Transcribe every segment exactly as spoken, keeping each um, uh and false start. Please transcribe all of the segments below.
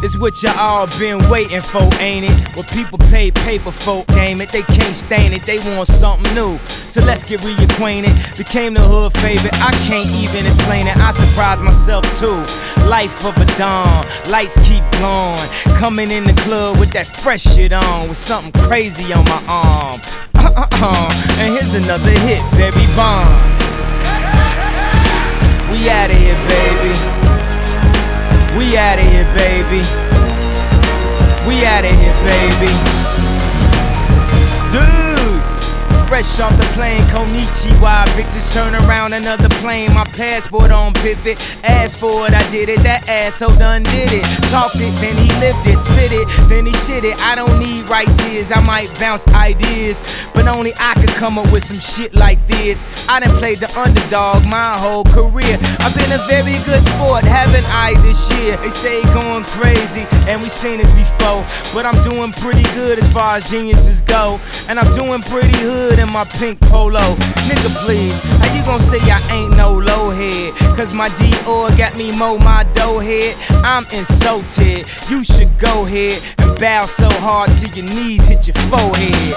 It's what y'all all been waiting for, ain't it? What people pay paper folk game it. They can't stain it, they want something new. So let's get reacquainted. Became the hood favorite, I can't even explain it. I surprised myself too. Life of a dawn, lights keep glowing. Coming in the club with that fresh shit on, with something crazy on my arm. Uh-uh-uh. And here's another hit, Barry Bonds. We outta here, baby. We outta here, baby. We outta here, baby. Dude, fresh off the plane, Konichiwa. Bitches turn around, another plane. My passport on pivot. Asked for it, I did it. That asshole done did it. Talked it, then he lived it. Spit it, then he shit it. I don't need right tears, I might bounce ideas, but only I could come up with some shit like this. I done played the underdog my whole career. I've been a very good sport, haven't I, this year? They say going crazy, and we seen this before, but I'm doing pretty good as far as geniuses go. And I'm doing pretty hood in my pink polo. Nigga please, how you gon' say I ain't no low head? Cause my Dior got me mow my dough head. I'm insulted, you should go ahead and bow so hard till your knees hit your forehead.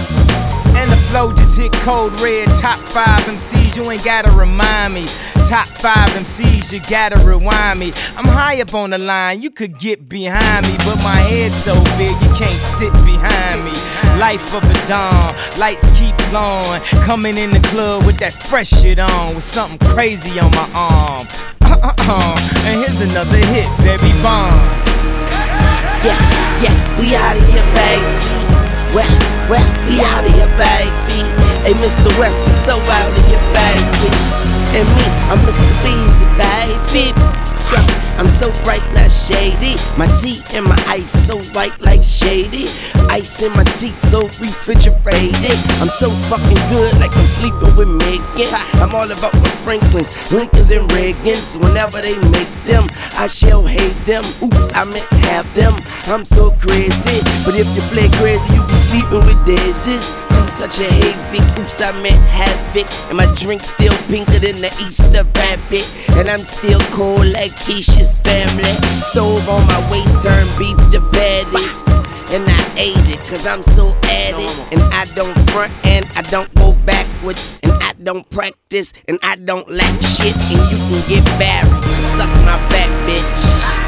And the flow just hit cold red. Top five M Cs, you ain't gotta remind me. Top five M Cs, you gotta rewind me. I'm high up on the line, you could get behind me, but my head's so big you can't sit behind me. Life of a dawn, lights keep glowing. Coming in the club with that fresh shit on, with something crazy on my arm. Uh-uh-uh. And here's another hit, Barry Bonds. Yeah, yeah, we outta here, baby. Well, well, we outta here, baby. Hey, Mister West, we so outta here, baby. And me, I'm Mister Weezy, baby. Yeah, I'm so bright, not shady. My tea and my ice so white like shady. Ice in my teeth so refrigerated. I'm so fucking good like I'm sleeping with Megan. I'm all about my Franklins, Lincolns and Reagans. Whenever they make them, I shall hate them. Oops, I meant have them. I'm so crazy, but if you play crazy, you be sleeping with daisies. I'm such a havoc, oops, I meant havoc. And my drink still pinker than the Easter rabbit. And I'm still cold like Keisha's family. Stove on my waist, turn beef to patties. And I ate it, cause I'm so at it. And I don't front and I don't go backwards. And I don't practice and I don't lack shit. And you can get married, suck my back, bitch.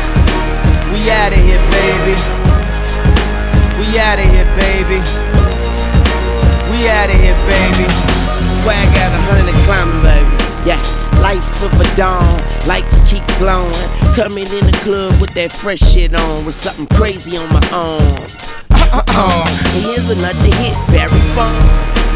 We outta here, baby. We outta here, baby. We outta here, baby. Swag out a hundred and climbing, baby. Yeah, life of a dawn, lights keep glowing. Coming in the club with that fresh shit on, with something crazy on my arm. Uh-uh-uh. And here's another hit, Barry Bonds.